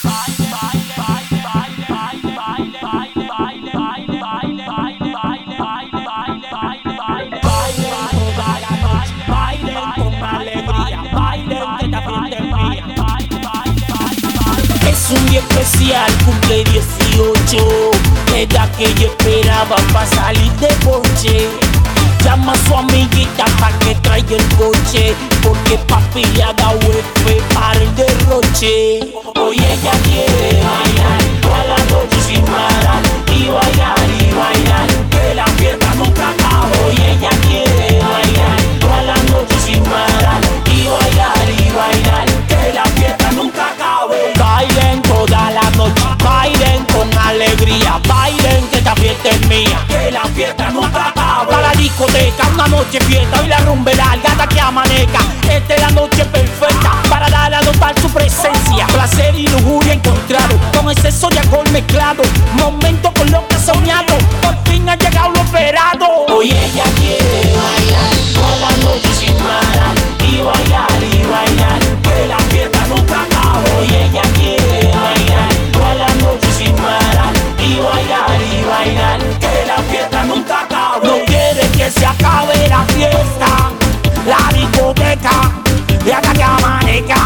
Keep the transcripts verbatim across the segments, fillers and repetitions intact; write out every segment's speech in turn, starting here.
Es un día especial, cumple dieciocho, edad que yo esperaba pa' salir de boche. Llama a su amiguita pa' que traiga el coche, porque papi le ha dado F para el derroche. Hoy ella quiere bailar toda la noche sin parar, y bailar y bailar, que la fiesta nunca acaba. Hoy ella quiere bailar toda la noche sin parar, y bailar y bailar, que la fiesta nunca acabe. Bailen toda la noche, bailen con alegría, bailen que esta fiesta es mía, que la fiesta nunca acabe. Para la discoteca, una noche fiesta y la rumba larga hasta que amanezca. Esta es la noche perfecta para darle a notar su presencia. Placer y lujuria encontrado, con exceso de alcohol mezclado, momento con lo que ha soñado, por fin ha llegado lo esperado. Hoy ella quiere bailar toda la noche sin parar, y bailar y bailar, que la fiesta nunca acaba. Hoy ella quiere bailar toda la noche sin parar, y bailar y bailar, que la fiesta nunca acabe. No quiere que se acabe la fiesta, la discoteca, y hasta que amanezca.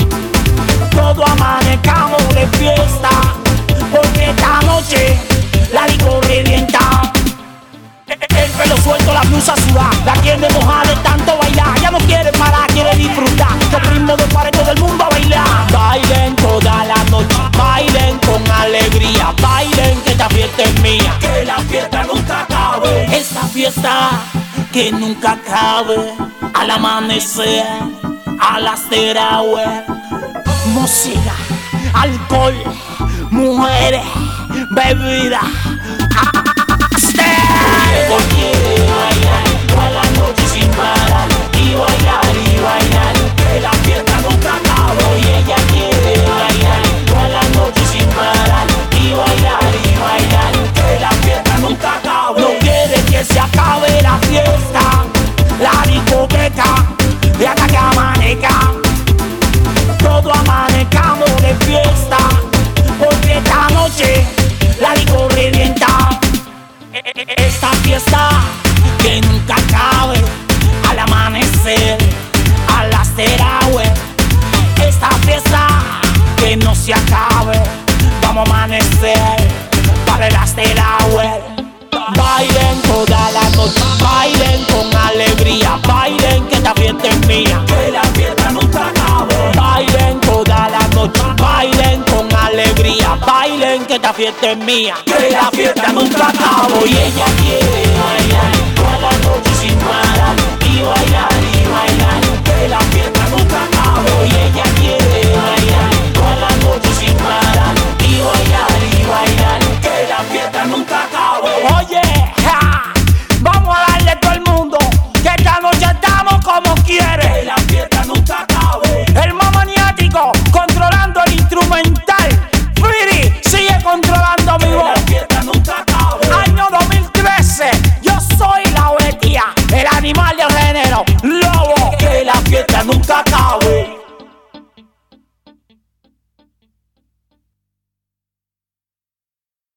Todo amanezcamos de fiesta, porque esta noche la disco revienta. El pelo suelto, la blusa sudada, la quiere mojar de tanto bailar. Ya no quiere parar, quiere disfrutar. El ritmo de para todo el mundo a bailar. Bailen toda la noche, bailen con alegría, bailen que esta fiesta es mía, que la fiesta nunca acabe. Esta fiesta que nunca acabe, al amanecer, al after hour. Música, alcohol, mujeres, bebida. Hoy quiere bailar toda la noche sin parar, y bailar y bailar, que la fiesta nunca acabe. Hoy ella quiere bailar toda la noche sin parar, y bailar y bailar, que la fiesta nunca acabe. No quiere que se acabe la fiesta, la discoteca, y hasta que amanezca. Todo amanezcamos de fiesta, porque esta noche la disco revienta. Esta fiesta que nunca acabe, al amanecer, al after hour. Esta fiesta que no se acabe, vamos a amanecer para el after hour. Bailen toda la noche, bailen con alegría, bailen que esta fiesta es mía, que la fiesta nunca acabe. Bailen toda la noche, bailen con alegría, bailen que esta fiesta es mía, que la fiesta nunca acabe. Y ella quiere bailar toda la noche sin parar, y bailar y bailar.